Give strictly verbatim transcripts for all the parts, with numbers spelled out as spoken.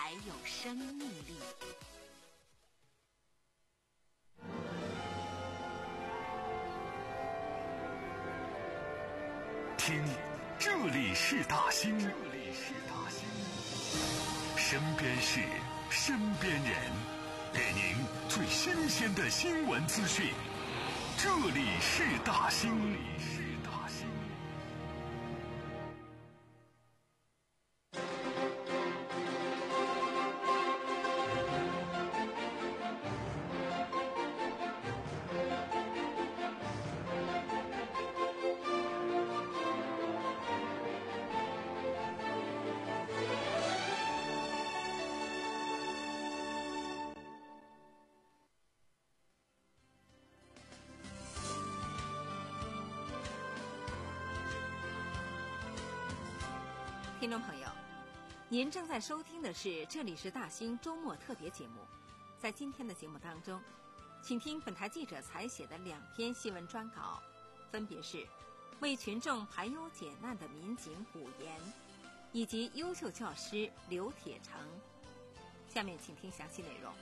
才有生命力。 听，这里是大兴，这里是大兴，身边事，身边人，给您最新鲜的新闻资讯。这里是大兴，这里是大兴。 听众朋友，您正在收听的是这里是大兴周末特别节目。在今天的节目当中，请听本台记者采写的两篇新闻专稿，分别是为群众排忧解难的民警古岩，以及优秀教师刘铁成。下面请听详细内容。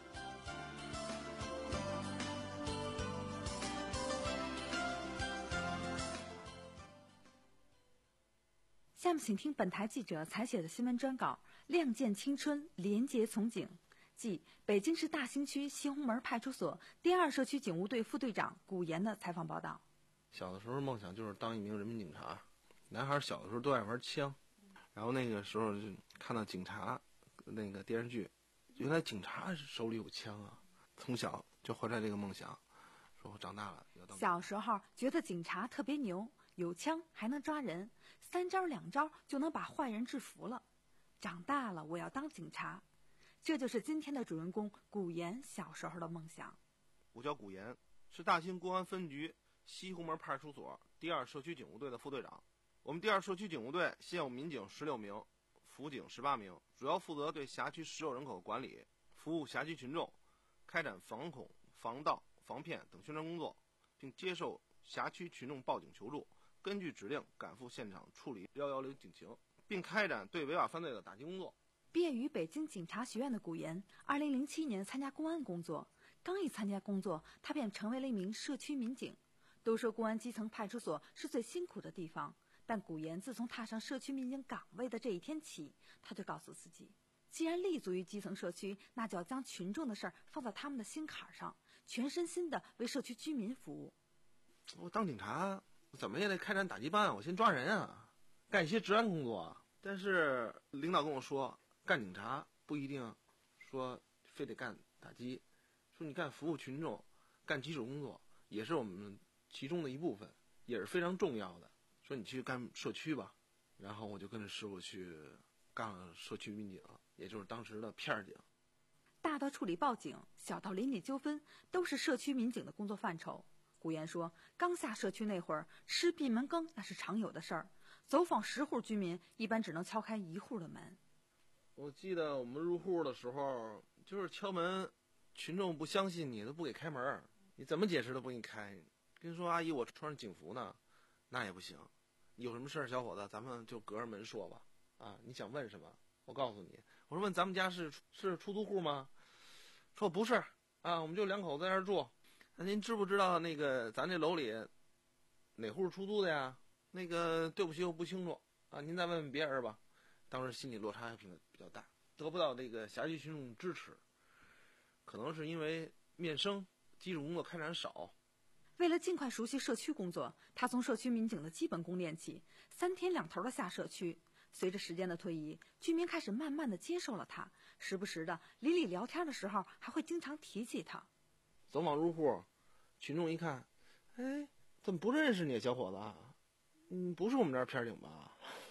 下面请听本台记者采写的新闻专稿《亮剑青春，廉洁从警》，即北京市大兴区西红门派出所第二社区警务队副队长古岩的采访报道。 小的时候梦想就是当一名人民警察，男孩小的时候都爱玩枪，然后那个时候就看到警察那个电视剧，原来警察手里有枪啊，从小就怀揣这个梦想，说我长大了要当。 小时候觉得警察特别牛，有枪还能抓人，三招两招就能把坏人制服了。长大了我要当警察，这就是今天的主人公古岩小时候的梦想。 我叫古岩，是大兴公安分局西红门派出所第二社区警务队的副队长。我们第二社区警务队现有民警十六名，辅警十八名，主要负责对辖区实有人口管理，服务辖区群众，开展防恐、防盗、防骗等宣传工作，并接受辖区群众报警求助，根据指令赶赴现场处理一一零警情，并开展对违法犯罪的打击工作。 毕业于北京警察学院的古岩，二零零七年参加公安工作，刚一参加工作，他便成为了一名社区民警。都说公安基层派出所是最辛苦的地方，但古岩自从踏上社区民警岗位的这一天起，他就告诉自己，既然立足于基层社区，那就要将群众的事儿放在他们的心坎上，全身心的为社区居民服务。 我当警察怎么也得开展打击办，我先抓人啊，干一些治安工作啊。但是领导跟我说，干警察不一定说非得干打击，说你干服务群众，干基础工作也是我们其中的一部分，也是非常重要的。说你去干社区吧，然后我就跟着师傅去干了社区民警，也就是当时的片警。 大到处理报警，小到邻里纠纷，都是社区民警的工作范畴。古岩说，刚下社区那会儿，吃闭门羹那是常有的事儿，走访十户居民，一般只能敲开一户的门。 我记得我们入户的时候，就是敲门，群众不相信你，都不给开门，你怎么解释都不给你开。跟你说阿姨，我穿着警服呢，那也不行。有什么事儿，小伙子，咱们就隔着门说吧。啊，你想问什么？我告诉你。我说问咱们家是是出租户吗？说不是啊，我们就两口子在这儿住。那您知不知道那个咱这楼里哪户出租的呀？那个对不起，我不清楚啊，您再问问别人吧。当时心理落差还比较大，得不到这个辖区群众支持，可能是因为面生基础工作开展少。 为了尽快熟悉社区工作，他从社区民警的基本功练起，三天两头的下社区。随着时间的推移，居民开始慢慢的接受了他，时不时的邻里聊天的时候还会经常提起他。 走访入户，群众一看，哎，怎么不认识你小伙子啊？嗯，不是我们这儿片警吧？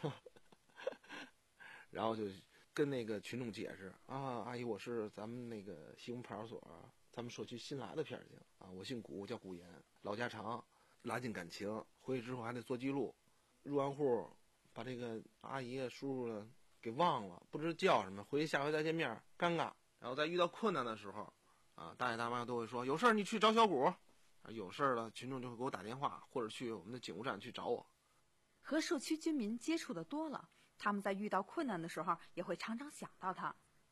然后就跟那个群众解释啊，阿姨，我是咱们那个西红派出所咱们社区新来的片警啊，我姓古，叫古岩，老家常，拉近感情。回去之后还得做记录，入完户把这个阿姨叔叔呢给忘了，不知叫什么，回去下回再见面尴尬。然后在遇到困难的时候啊，大爷大妈都会说有事儿你去找小古，有事儿了群众就会给我打电话，或者去我们的警务站去找我。 和社区居民接触的多了，他们在遇到困难的时候也会常常想到他。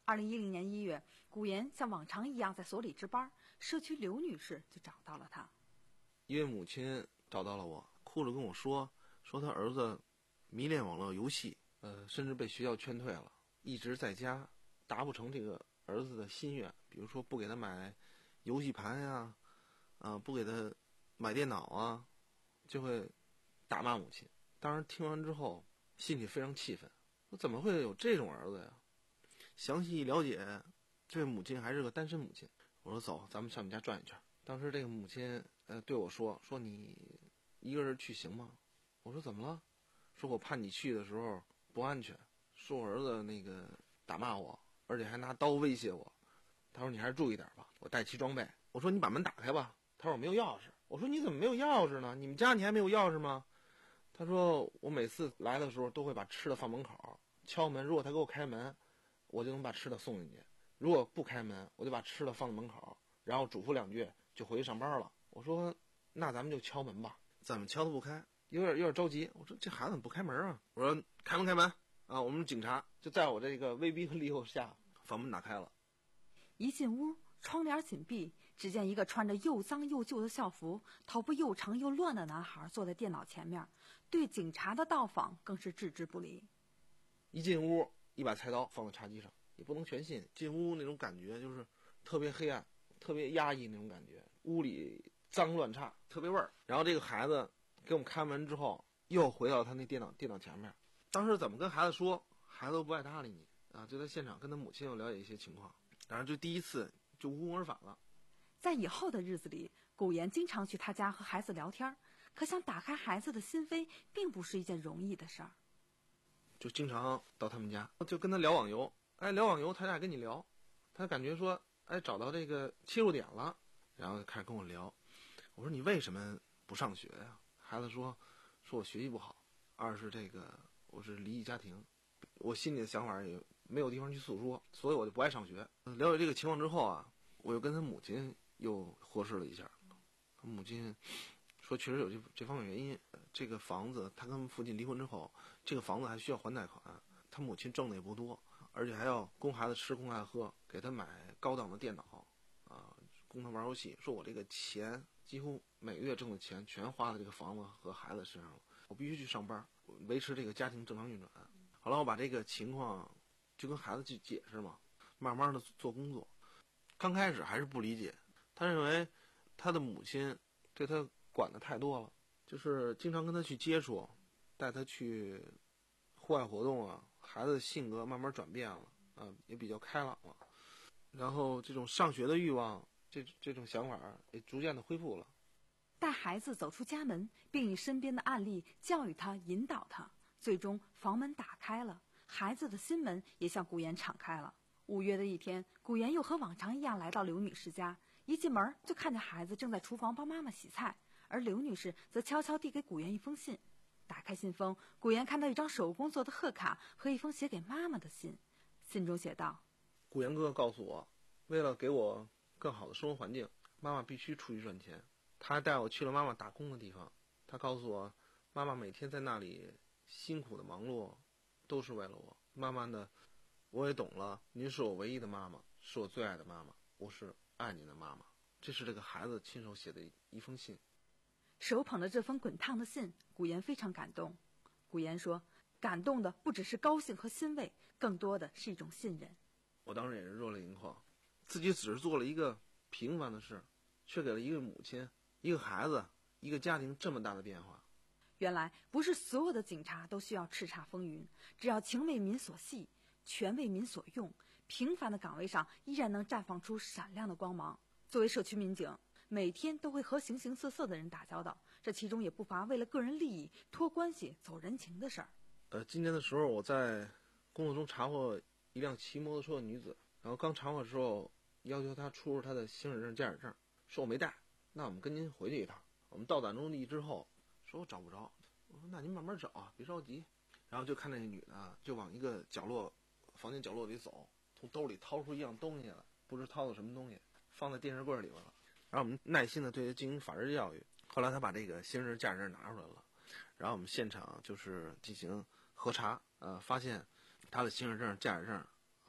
二零一零年一月，古岩像往常一样在所里值班，社区刘女士就找到了他。 一位母亲找到了我，哭着跟我说，说他儿子迷恋网络游戏，呃，甚至被学校劝退了，一直在家达不成这个儿子的心愿，比如说不给他买游戏盘呀，啊、呃，不给他买电脑啊，就会打骂母亲。当时听完之后，心里非常气愤，我怎么会有这种儿子呀？详细一了解，这位母亲还是个单身母亲。我说走，咱们上你家转一圈。当时这个母亲呃对我说说你一个人去行吗？我说怎么了？说我怕你去的时候不安全，说我儿子那个打骂我，而且还拿刀威胁我。他说你还是注意点吧，我带齐装备。我说你把门打开吧。他说我没有钥匙。我说你怎么没有钥匙呢？你们家你还没有钥匙吗？他说我每次来的时候都会把吃的放门口，敲门，如果他给我开门，我就能把吃的送进去，如果不开门，我就把吃的放在门口，然后嘱咐两句就回去上班了。我说那咱们就敲门吧。怎么敲都不开，有点有点着急。我说这孩子怎么不开门啊？我说开门开门啊！我们警察就在我这个威逼和利诱下，房门打开了。 一进屋，窗帘紧闭，只见一个穿着又脏又旧的校服、头发又长又乱的男孩坐在电脑前面，对警察的到访更是置之不理。 一进屋，一把菜刀放在茶几上，也不能全信。进屋那种感觉就是特别黑暗，特别压抑那种感觉，屋里脏乱差，特别味儿。然后这个孩子给我们开门之后，又回到他那电脑电脑前面。当时怎么跟孩子说，孩子都不爱搭理你啊！就在现场跟他母亲又了解一些情况，然后就第一次就无功而返了。 在以后的日子里，古岩经常去他家和孩子聊天，可想打开孩子的心扉，并不是一件容易的事儿。 就经常到他们家，就跟他聊网游，哎，聊网游，他俩跟你聊，他感觉说，哎，找到这个切入点了，然后开始跟我聊。我说你为什么不上学呀？孩子说，说我学习不好，二是这个我是离异家庭，我心里的想法也没有地方去诉说，所以我就不爱上学。了解这个情况之后啊，我又跟他母亲又核实了一下，他母亲说确实有这这方面原因。这个房子他跟父亲离婚之后，这个房子还需要还贷款，他母亲挣的也不多，而且还要供孩子吃供孩子喝，给他买高档的电脑啊，供他玩游戏。说我这个钱几乎每个月挣的钱全花在这个房子和孩子身上了，我必须去上班维持这个家庭正常运转。后来我把这个情况就跟孩子去解释嘛，慢慢的做工作。刚开始还是不理解，他认为他的母亲对他管的太多了，就是经常跟他去接触，带他去户外活动啊，孩子的性格慢慢转变了啊，也比较开朗了，然后这种上学的欲望，这这种想法也逐渐的恢复了。 带孩子走出家门，并以身边的案例教育他、引导他，最终房门打开了，孩子的心门也向古岩敞开了。五月的一天，古岩又和往常一样来到刘女士家，一进门就看见孩子正在厨房帮妈妈洗菜，而刘女士则悄悄递给古岩一封信。打开信封，古岩看到一张手工做的贺卡和一封写给妈妈的信。信中写道： 古岩哥告诉我，为了给我更好的生活环境，妈妈必须出去赚钱。他还带我去了妈妈打工的地方，他告诉我，妈妈每天在那里辛苦的忙碌，都是为了我。慢慢的，我也懂了，您是我唯一的妈妈，是我最爱的妈妈，我是爱您的妈妈。这是这个孩子亲手写的一封信。 手捧着这封滚烫的信，古岩非常感动。古岩说，感动的不只是高兴和欣慰，更多的是一种信任。 我当时也是热泪盈眶，自己只是做了一个平凡的事，却给了一个母亲、一个孩子、一个家庭这么大的变化。 原来不是所有的警察都需要叱咤风云，只要情为民所系，权为民所用，平凡的岗位上依然能绽放出闪亮的光芒。作为社区民警，每天都会和形形色色的人打交道，这其中也不乏为了个人利益、托关系、走人情的事儿。 呃，今年的时候，我在工作中查获一辆骑摩托车的女子，然后刚查获的时候，要求她出示她的行驶证、驾驶证，说我没带，那我们跟您回去一趟。我们到达目的地之后，说我找不着，我说那您慢慢找啊，别着急。然后就看那个女的就往一个角落、房间角落里走，从兜里掏出一样东西来，不知掏的什么东西，放在电视柜里边了。然后我们耐心的对她进行法制教育。后来她把这个行驶证、驾驶证拿出来了，然后我们现场就是进行核查，呃，发现他的行驶证、驾驶证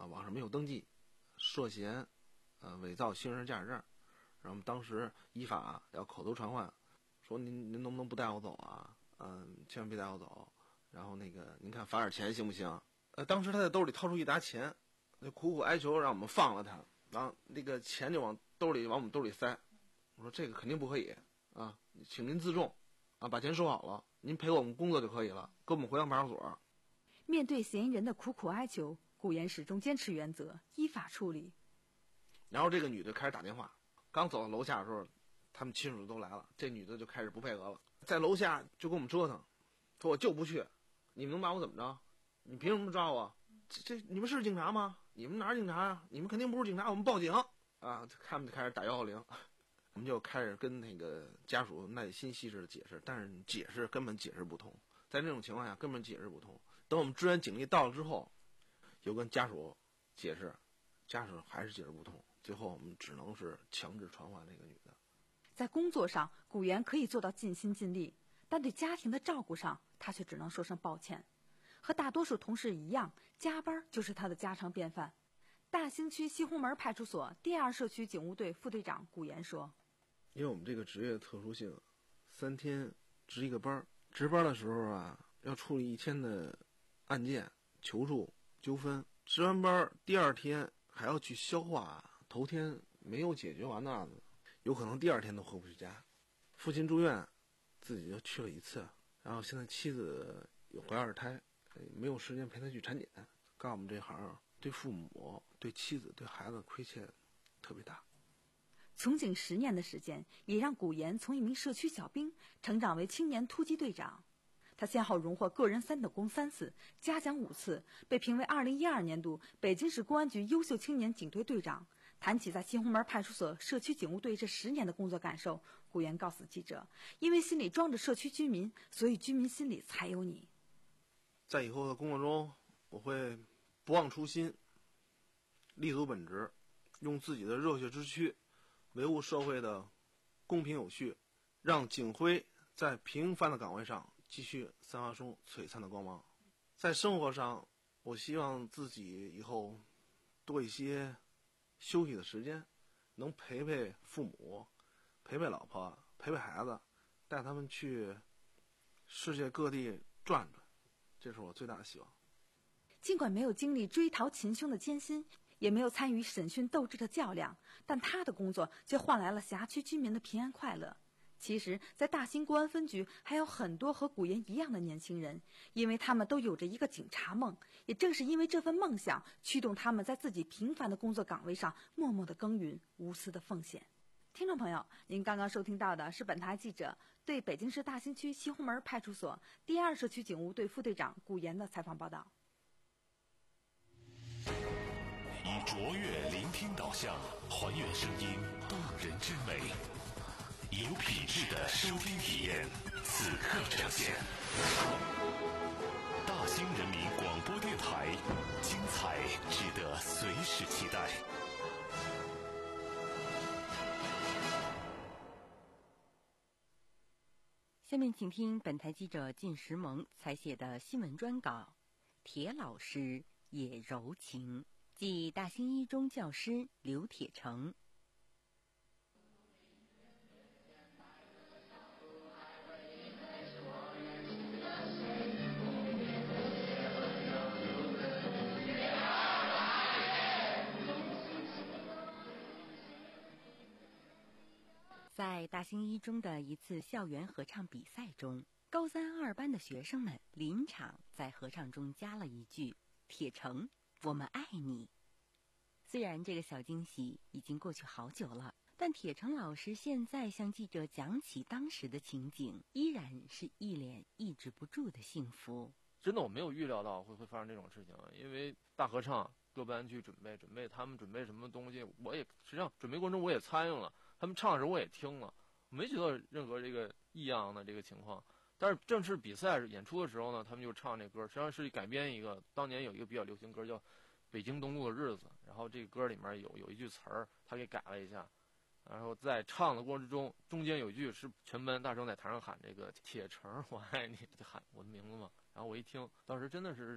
啊，网上没有登记，涉嫌呃伪造行驶驾驶证，然后我们当时依法要口头传唤，说您您能不能不带我走啊？嗯，千万别带我走。然后那个您看罚点钱行不行？呃，当时他在兜里掏出一沓钱，就苦苦哀求让我们放了他，然后那个钱就往兜里往我们兜里塞。我说这个肯定不可以啊，请您自重啊，把钱收好了，您陪我们工作就可以了，跟我们回到派出所。 面对嫌疑人的苦苦哀求，顾岩始终坚持原则，依法处理。 然后这个女的开始打电话，刚走到楼下的时候，他们亲属都来了，这女的就开始不配合了，在楼下就跟我们折腾，说我就不去，你们能把我怎么着？你凭什么抓我？这这你们是警察吗？你们哪是警察啊？你们肯定不是警察，我们报警啊！他们就开始打幺幺零，我们就开始跟那个家属耐心细致的解释，但是解释根本解释不通，在这种情况下根本解释不通。等我们支援警力到了之后，又跟家属解释，家属还是解释不通，最后我们只能是强制传唤那个女的。 在工作上，顾岩可以做到尽心尽力，但对家庭的照顾上，他却只能说声抱歉。和大多数同事一样，加班就是他的家常便饭。大兴区西红门派出所第二社区警务队副队长顾岩说：“ 因为我们这个职业特殊性，三天值一个班，值班的时候啊，要处理一天的案件、求助、纠纷。值完班第二天还要去消化头天没有解决完的案子，有可能第二天都回不去家。父亲住院，自己就去了一次，然后现在妻子有怀二胎，没有时间陪他去产检。干我们这行，对父母、对妻子、对孩子亏欠特别大。” 从警十年的时间，也让顾岩从一名社区小兵成长为青年突击队长。他先后荣获个人三等功三次，嘉奖五次，被评为二零一二年度北京市公安局优秀青年警队队长。谈起在西红门派出所社区警务队这十年的工作感受，顾岩告诉记者：“因为心里装着社区居民，所以居民心里才有你。” 在以后的工作中，我会不忘初心，立足本职，用自己的热血之躯维护社会的公平有序，让警徽在平凡的岗位上继续散发出璀璨的光芒。在生活上，我希望自己以后多一些休息的时间，能陪陪父母，陪陪老婆，陪陪孩子，带他们去世界各地转转，这是我最大的希望。 尽管没有经历追逃擒凶的艰辛，也没有参与审讯斗智的较量，但他的工作却换来了辖区居民的平安快乐。其实，在大兴公安分局还有很多和顾岩一样的年轻人，因为他们都有着一个警察梦，也正是因为这份梦想，驱动他们在自己平凡的工作岗位上默默的耕耘，无私的奉献。听众朋友，您刚刚收听到的是本台记者对北京市大兴区西红门派出所第二社区警务队副队长顾岩的采访报道。 以卓越聆听导向，还原声音动人之美，有品质的收听体验，此刻呈现。大兴人民广播电台，精彩值得随时期待。 下面请听本台记者靳石萌采写的新闻专稿：铁老师也柔情。即大兴一中教师刘铁成。在大兴一中的一次校园合唱比赛中，高三二班的学生们临场在合唱中加了一句：“铁成，我们爱你。”虽然这个小惊喜已经过去好久了，但铁成老师现在向记者讲起当时的情景，依然是一脸抑制不住的幸福。 真的，我没有预料到会会发生这种事情，因为大合唱各班去准备准备，他们准备什么东西，我也实际上准备过程中我也参与了，他们唱的时候我也听了，我没觉得任何这个异样的这个情况。但是正式比赛演出的时候呢，他们就唱这歌，实际上是改编一个当年有一个比较流行歌叫《北京东路的日子》，然后这个歌里面有有一句词儿，他给改了一下，然后在唱的过程之中，中间有一句是全班大声在台上喊这个“铁成，我爱你”，就喊我的名字嘛。然后我一听，当时真的是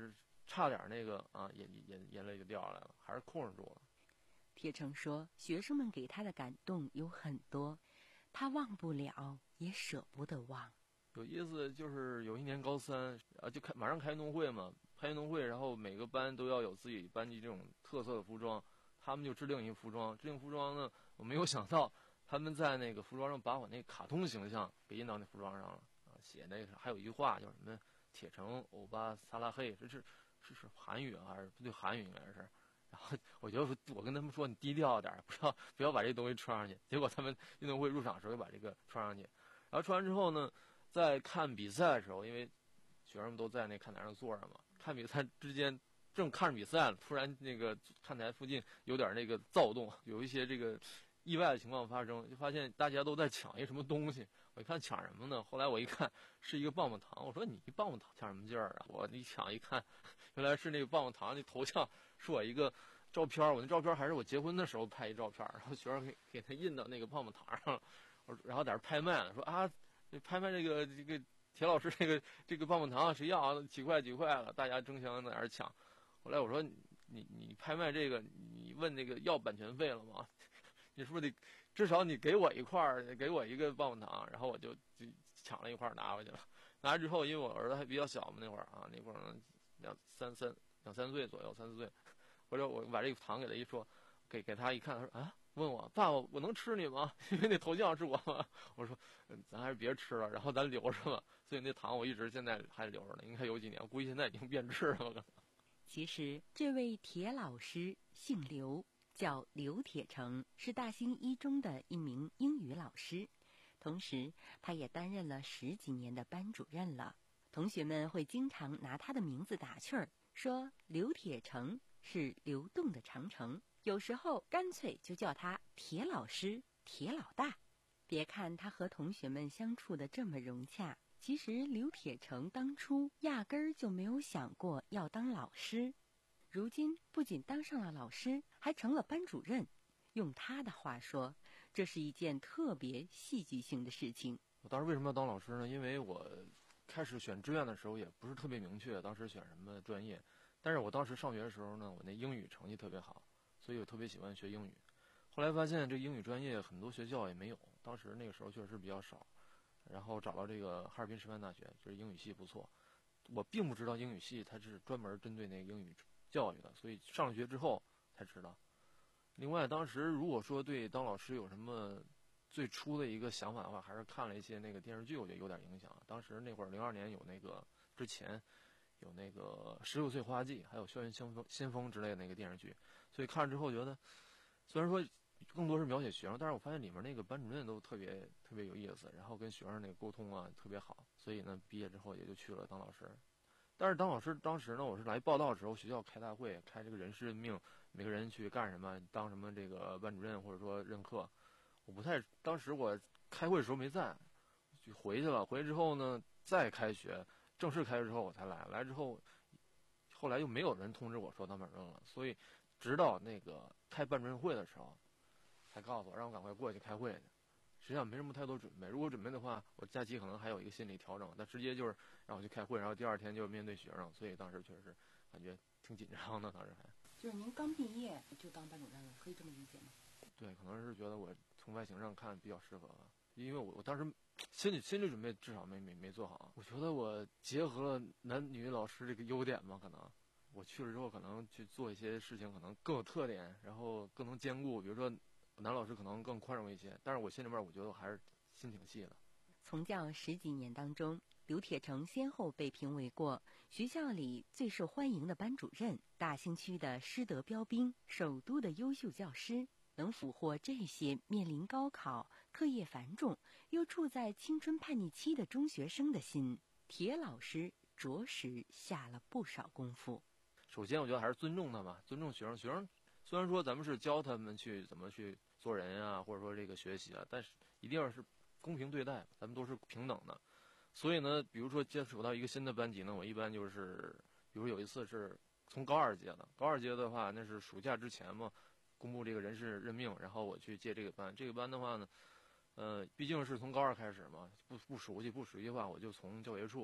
差点那个啊，眼眼眼泪就掉下来了，还是控制住了。 铁成说，学生们给他的感动有很多，他忘不了，也舍不得忘。 有意思就是有一年高三啊，就开马上开运动会嘛，开运动会，然后每个班都要有自己班级这种特色的服装，他们就制定一个服装，制定服装呢，我没有想到他们在那个服装上把我那卡通形象给印到那服装上了啊，写那个还有一句话叫什么“铁城欧巴萨拉黑”，这是是是韩语啊，还是对韩语应该是。然后我就我跟他们说，你低调点，不要不要把这东西穿上去。结果他们运动会入场的时候就把这个穿上去，然后穿完之后呢，在看比赛的时候，因为学生们都在那看台上坐着嘛，看比赛之间正看着比赛了，突然那个看台附近有点那个躁动，有一些这个意外的情况发生，就发现大家都在抢一什么东西。我一看抢什么呢？后来我一看是一个棒棒糖，我说你棒棒糖抢什么劲儿啊？我一抢一看，原来是那个棒棒糖那头像是我一个照片，我那照片还是我结婚的时候拍一照片，然后学生给给他印到那个棒棒糖上了，我然后在这拍卖了，说啊，拍卖这个这个铁老师这个这个棒棒糖谁要啊？几块几块了，大家争相在那儿抢。后来我说你你你拍卖这个，你问那个要版权费了吗？你是不是得至少你给我一块儿，给我一个棒棒糖？然后我就就抢了一块拿回去了。拿来之后，因为我儿子还比较小嘛，那会儿啊，那会儿两三三两三岁左右，三四岁。或者我把这个糖给他一说，给给他一看，他说啊，问我爸，我我能吃你吗？因为那头像是我嘛。我说，嗯，咱还是别吃了，然后咱留着吧。所以那糖我一直现在还留着呢，应该有几年，估计现在已经变质了。 其实这位铁老师姓刘，叫刘铁成，是大兴一中的一名英语老师，同时他也担任了十几年的班主任了。同学们会经常拿他的名字打趣儿，说刘铁成是流动的长城，有时候干脆就叫他铁老师、铁老大。别看他和同学们相处的这么融洽，其实刘铁成当初压根儿就没有想过要当老师。如今不仅当上了老师，还成了班主任。用他的话说，这是一件特别戏剧性的事情。 我当时为什么要当老师呢？因为我开始选志愿的时候也不是特别明确，当时选什么专业。但是我当时上学的时候呢，我那英语成绩特别好，所以我特别喜欢学英语。后来发现这英语专业很多学校也没有，当时那个时候确实比较少。然后找到这个哈尔滨师范大学，就是英语系不错。我并不知道英语系它是专门针对那个英语教育的，所以上了学之后才知道。另外，当时如果说对当老师有什么最初的一个想法的话，还是看了一些那个电视剧，我觉得有点影响。当时那会儿零二年有那个之前有那个十六岁花季，还有校园先锋先锋之类的那个电视剧，所以看了之后觉得，虽然说更多是描写学生，但是我发现里面那个班主任都特别特别有意思，然后跟学生那个沟通啊特别好，所以呢毕业之后也就去了当老师。但是当老师当时呢，我是来报道的时候，学校开大会，开这个人事任命，每个人去干什么，当什么这个班主任或者说任课，我不太，当时我开会的时候没在，就回去了。回去之后呢，再开学，正式开学之后我才来。来之后，后来又没有人通知我说当班主任了，所以直到那个开班主任会的时候，才告诉我让我赶快过去开会去。实际上没什么太多准备，如果准备的话，我假期可能还有一个心理调整，但直接就是让我去开会，然后第二天就面对学生，所以当时确实感觉挺紧张的。当时还就是您刚毕业就当班主任了，可以这么理解吗？ 对，可能是觉得我从外形上看比较适合吧，因为我我当时心理心理准备至少没没没做好。我觉得我结合了男女老师这个优点吧，可能我去了之后可能去做一些事情可能更有特点，然后更能兼顾，比如说男老师可能更宽容一些，但是我心里面我觉得我还是心挺细的。 从教十几年当中，刘铁成先后被评为过学校里最受欢迎的班主任、大兴区的师德标兵、首都的优秀教师。能俘获这些面临高考、课业繁重又处在青春叛逆期的中学生的心，铁老师着实下了不少功夫。 首先我觉得还是尊重他吧，尊重学生。学生虽然说咱们是教他们去怎么去做人啊，或者说这个学习啊，但是一定要是公平对待，咱们都是平等的。所以呢，比如说接触到一个新的班级呢，我一般就是，比如有一次是从高二届的，高二届的话那是暑假之前嘛，公布这个人事任命，然后我去接这个班。这个班的话呢，呃，毕竟是从高二开始嘛，不不熟悉不熟悉的话，我就从教学处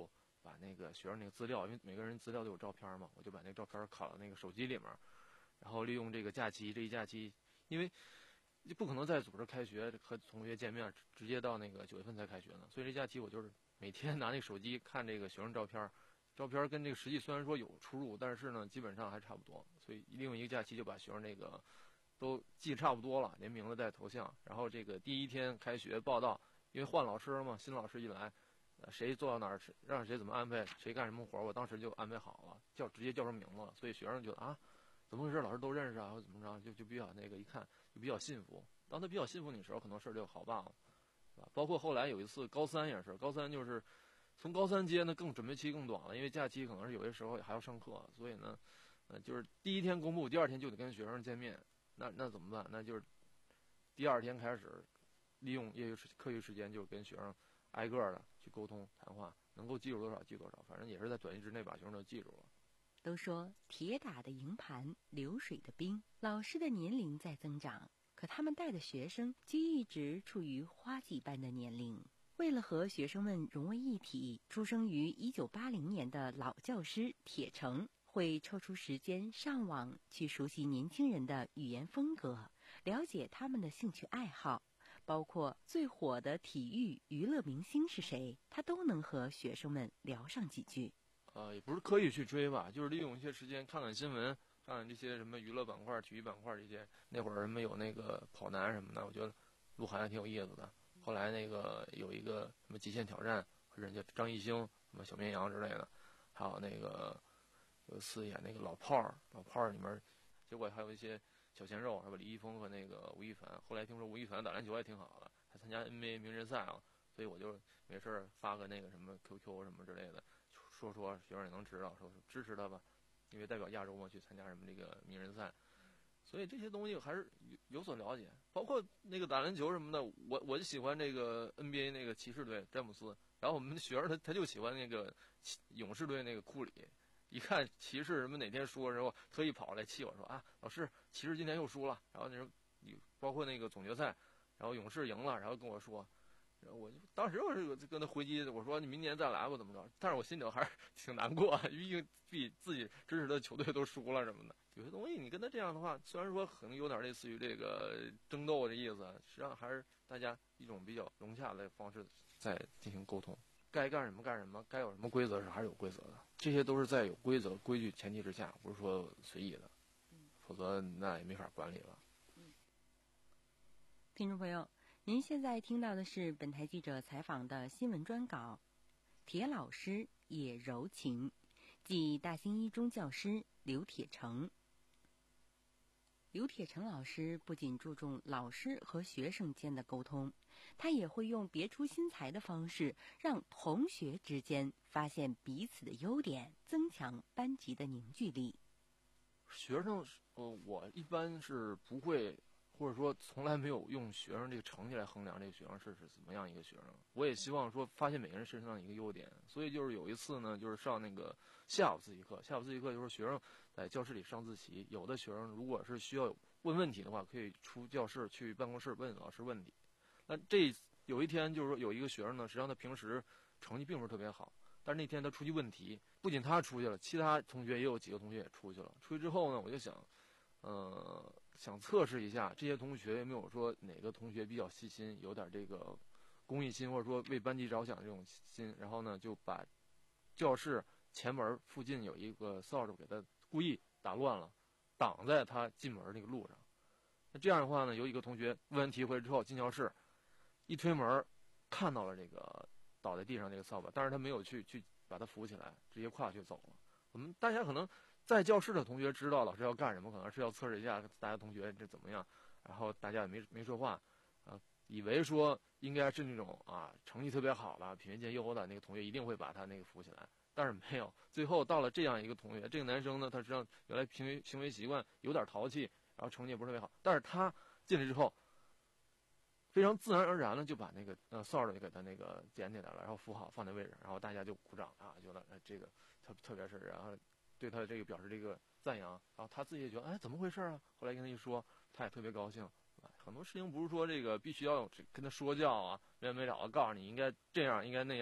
把那个学生那个资料，因为每个人资料都有照片嘛，我就把那个照片拷到那个手机里面，然后利用这个假期，这一假期，因为不可能再组织开学和同学见面，直接到那个九月份才开学呢，所以这假期我就是每天拿那个手机看这个学生照片，照片跟这个实际虽然说有出入，但是呢基本上还差不多，所以利用一个假期就把学生那个都记差不多了，连名字带头像，然后这个第一天开学报到，因为换老师嘛，新老师一来，谁坐到哪儿，让谁怎么安排，谁干什么活，我当时就安排好了，叫直接叫上名字了，所以学生觉得啊，怎么回事，老师都认识啊，或者怎么着，就就比较那个一看就比较信服。当他比较信服你的时候，很多事儿就好办了，是吧？包括后来有一次高三也是，高三就是从高三接呢更准备期更短了，因为假期可能是有些时候还要上课，所以呢，呃，就是第一天公布，第二天就得跟学生见面，那那怎么办？那就是第二天开始利用业余课余时间，就跟学生挨个的去沟通谈话，能够记住多少记多少，反正也是在短期之内把学生都记住了。 都说铁打的营盘流水的兵，老师的年龄在增长，可他们带的学生却一直处于花季般的年龄。为了和学生们融为一体，出生于一九八零年的老教师铁成会抽出时间上网去熟悉年轻人的语言风格，了解他们的兴趣爱好，包括最火的体育娱乐明星是谁，他都能和学生们聊上几句。 呃，也不是刻意去追吧，就是利用一些时间看看新闻，看看这些什么娱乐板块、体育板块这些。那会儿人们有那个跑男什么的，我觉得鹿晗还挺有意思的。后来那个有一个什么极限挑战，人家张艺兴、什么小绵羊之类的，还有那个有一次演那个老炮儿，老炮儿里面，结果还有一些小鲜肉，是吧？李易峰和那个吴亦凡。后来听说吴亦凡打篮球还挺好的，还参加 N B A 名人赛了，所以我就没事发个那个什么 Q Q 什么之类的。说说学生也能知道，说支持他吧，因为代表亚洲嘛去参加什么这个名人赛，所以这些东西还是有有所了解。包括那个打篮球什么的，我我就喜欢这个 N B A 那个骑士队詹姆斯，然后我们学生他他就喜欢那个勇士队那个库里，一看骑士什么哪天输的时候，特意跑来气我说啊，老师骑士今天又输了，然后那时候包括那个总决赛，然后勇士赢了，然后跟我说。我就当时我是跟他回击，我说你明年再来吧，怎么着？但是我心里还是挺难过，毕竟比自己支持的球队都输了什么的。有些东西你跟他这样的话，虽然说可能有点类似于这个争斗的意思，实际上还是大家一种比较融洽的方式在进行沟通。该干什么干什么，该有什么规则是还是有规则的，这些都是在有规则规矩前提之下，不是说随意的，否则那也没法管理了。 听众朋友，您现在听到的是本台记者采访的新闻专稿，铁老师也柔情，即大兴一中教师刘铁成。刘铁成老师不仅注重老师和学生间的沟通，他也会用别出心裁的方式，让同学之间发现彼此的优点，增强班级的凝聚力。 学生，呃，我一般是不会。或者说从来没有用学生这个成绩来衡量这个学生是是怎么样一个学生，我也希望说发现每个人身上的一个优点。所以就是有一次呢，就是上那个下午自习课，下午自习课就是学生在教室里上自习，有的学生如果是需要问问题的话，可以出教室去办公室问老师问题。那这有一天就是说有一个学生呢，实际上他平时成绩并不是特别好，但是那天他出去问题，不仅他出去了，其他同学也有几个同学也出去了。出去之后呢，我就想呃，想测试一下这些同学有没有说哪个同学比较细心，有点这个公益心，或者说为班级着想这种心。然后呢，就把教室前门附近有一个扫帚给他故意打乱了，挡在他进门那个路上。那这样的话呢，有一个同学问完题回来之后进教室，一推门看到了这个倒在地上这个扫把，但是他没有去去把它扶起来，直接跨去走了。我们大家可能在教室的同学知道老师要干什么，可能是要测试一下大家同学这怎么样，然后大家也没没说话，啊，以为说应该是那种啊成绩特别好的、品学兼优的那个同学一定会把他那个扶起来，但是没有。最后到了这样一个同学，这个男生呢，他实际上原来行为行为习惯有点淘气，然后成绩也不是特别好，但是他进来之后，非常自然而然的就把那个呃扫帚就给他那个捡起来了，然后扶好放在位置，然后大家就鼓掌啊，觉得哎这个特特别是然后。对他这个表示这个赞扬，然后他自己也觉得哎怎么回事啊？后来跟他一说，他也特别高兴。很多事情不是说这个必须要跟他说教啊，没完没了的告诉你应该这样应该那样，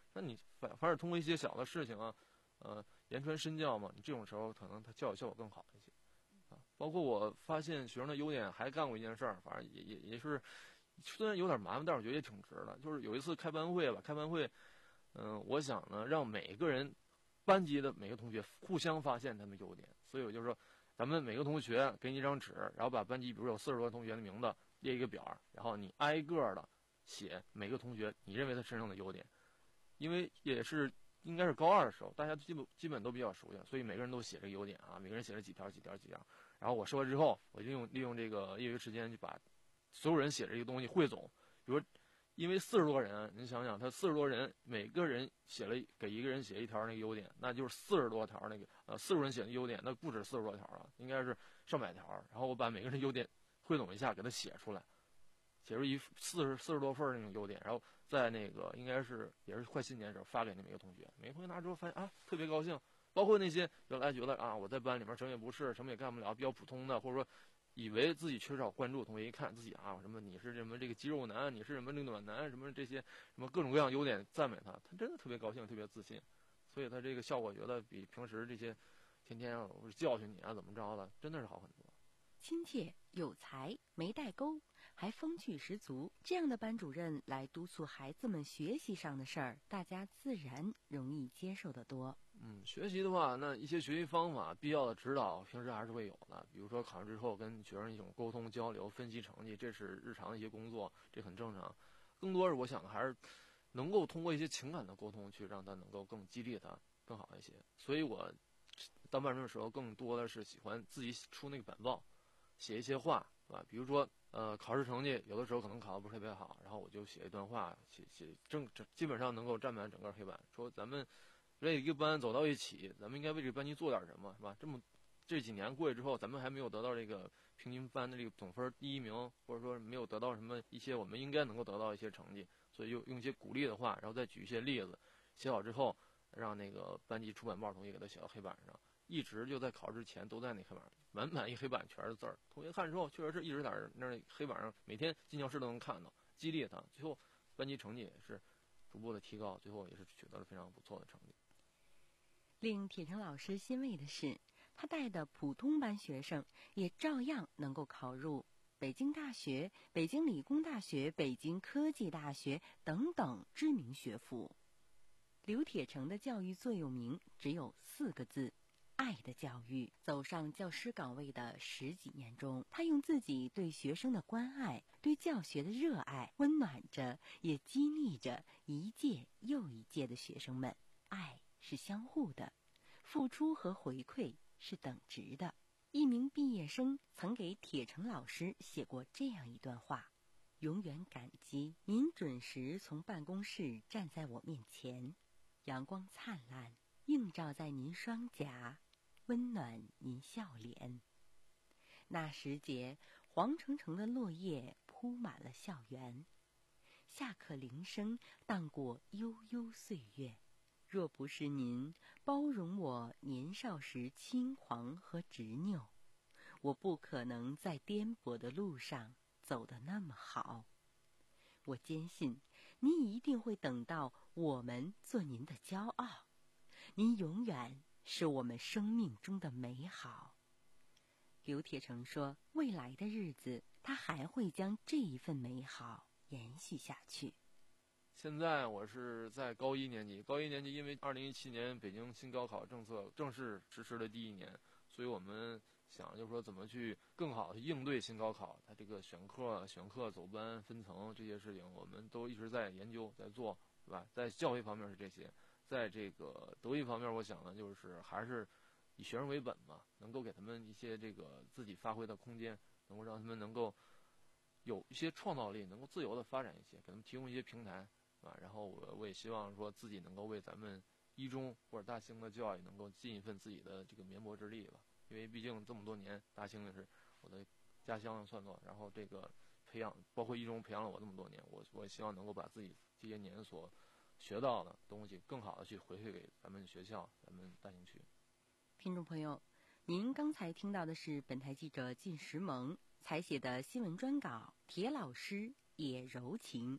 那你反反而通过一些小的事情啊，呃，言传身教嘛，你这种时候可能他教育效果更好一些啊。包括我发现学生的优点，还干过一件事儿，反正也也也是，虽然有点麻烦，但是我觉得也挺值的。就是有一次开班会吧，开班会，嗯、呃，我想呢，让每个人班级的每个同学互相发现他们优点，所以我就说，咱们每个同学给你一张纸，然后把班级比如有四十多个同学的名字列一个表，然后你挨个的写每个同学你认为他身上的优点，因为也是应该是高二的时候，大家基本基本都比较熟悉，所以每个人都写这个优点啊，每个人写了几条几条几条，然后我说完之后，我利用利用这个业余时间就把所有人写这个东西汇总，比如因为四十多人，您想想，他四十多人，每个人写了给一个人写一条那个优点，那就是四十多条那个呃四十人写的优点，那不止四十多条了，应该是上百条。然后我把每个人优点汇总一下，给他写出来，写出一四十四十多份那种优点，然后在那个应该是也是快新年的时候发给那每个同学，每个同学拿之后发现啊特别高兴，包括那些原来觉得啊我在班里面什么也不是，什么也干不了，比较普通的，或者说以为自己缺少关注，同学一看自己啊什么你是什么这个肌肉男，你是什么这个暖男，什么这些什么各种各样优点赞美他，他真的特别高兴，特别自信，所以他这个效果觉得比平时这些天天我教训你啊怎么着的，真的是好很多。 亲切有才，没代沟，还风趣十足，这样的班主任来督促孩子们学习上的事儿，大家自然容易接受得多。 嗯，学习的话，那一些学习方法、必要的指导，平时还是会有的。比如说考试之后跟学生一种沟通交流、分析成绩，这是日常的一些工作，这很正常。更多是我想的还是能够通过一些情感的沟通，去让他能够更激励他更好一些。所以我当班主任的时候，更多的是喜欢自己出那个板报，写一些话，对吧？比如说，呃，考试成绩有的时候可能考得不是特别好，然后我就写一段话，写写正基本上能够占满整个黑板，说咱们为一个班走到一起，咱们应该为这个班级做点什么，是吧？这么这几年过去之后，咱们还没有得到这个平均班的这个总分第一名，或者说没有得到什么一些我们应该能够得到一些成绩，所以用用一些鼓励的话，然后再举一些例子，写好之后，让那个班级出版报同学给他写到黑板上。一直就在考试前都在那黑板上，满满一黑板全是字儿。同学看之后，确实是一直在那黑板上，每天进教室都能看到，激励他。最后班级成绩也是逐步的提高，最后也是取得了非常不错的成绩。 令铁成老师欣慰的是，他带的普通班学生也照样能够考入北京大学、北京理工大学、北京科技大学等等知名学府。刘铁成的教育座右铭只有四个字：爱的教育。走上教师岗位的十几年中，他用自己对学生的关爱、对教学的热爱，温暖着也激励着一届又一届的学生们。爱是相互的，付出和回馈是等值的。一名毕业生曾给铁成老师写过这样一段话：永远感激您准时从办公室站在我面前，阳光灿烂映照在您双颊，温暖您笑脸。那时节，黄澄澄的落叶铺满了校园，下课铃声荡过悠悠岁月。若不是您包容我年少时轻狂和执拗，我不可能在颠簸的路上走得那么好。我坚信，您一定会等到我们做您的骄傲。您永远是我们生命中的美好。刘铁成说，未来的日子，他还会将这一份美好延续下去。 现在我是在高一年级，高一年级因为二零一七年北京新高考政策正式实施的第一年，所以我们想就是说怎么去更好的应对新高考，它这个选课、选课走班、分层这些事情，我们都一直在研究在做，是吧？在教育方面是这些，在这个德育方面，我想呢就是还是以学生为本嘛，能够给他们一些这个自己发挥的空间，能够让他们能够有一些创造力，能够自由的发展一些，给他们提供一些平台。啊，然后我我也希望说自己能够为咱们一中或者大兴的教育能够尽一份自己的这个绵薄之力吧，因为毕竟这么多年，大兴也是我的家乡算作，然后这个培养，包括一中培养了我这么多年，我我也希望能够把自己这些年所学到的东西，更好的去回馈给咱们学校、咱们大兴区。 听众朋友，您刚才听到的是本台记者靳石萌采写的新闻专稿《铁老师也柔情》。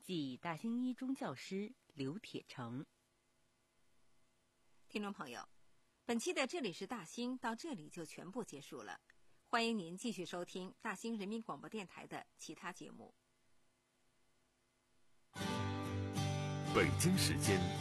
即大兴一中教师刘铁成。 听众朋友，本期的这里是大兴到这里就全部结束了，欢迎您继续收听大兴人民广播电台的其他节目。 北京时间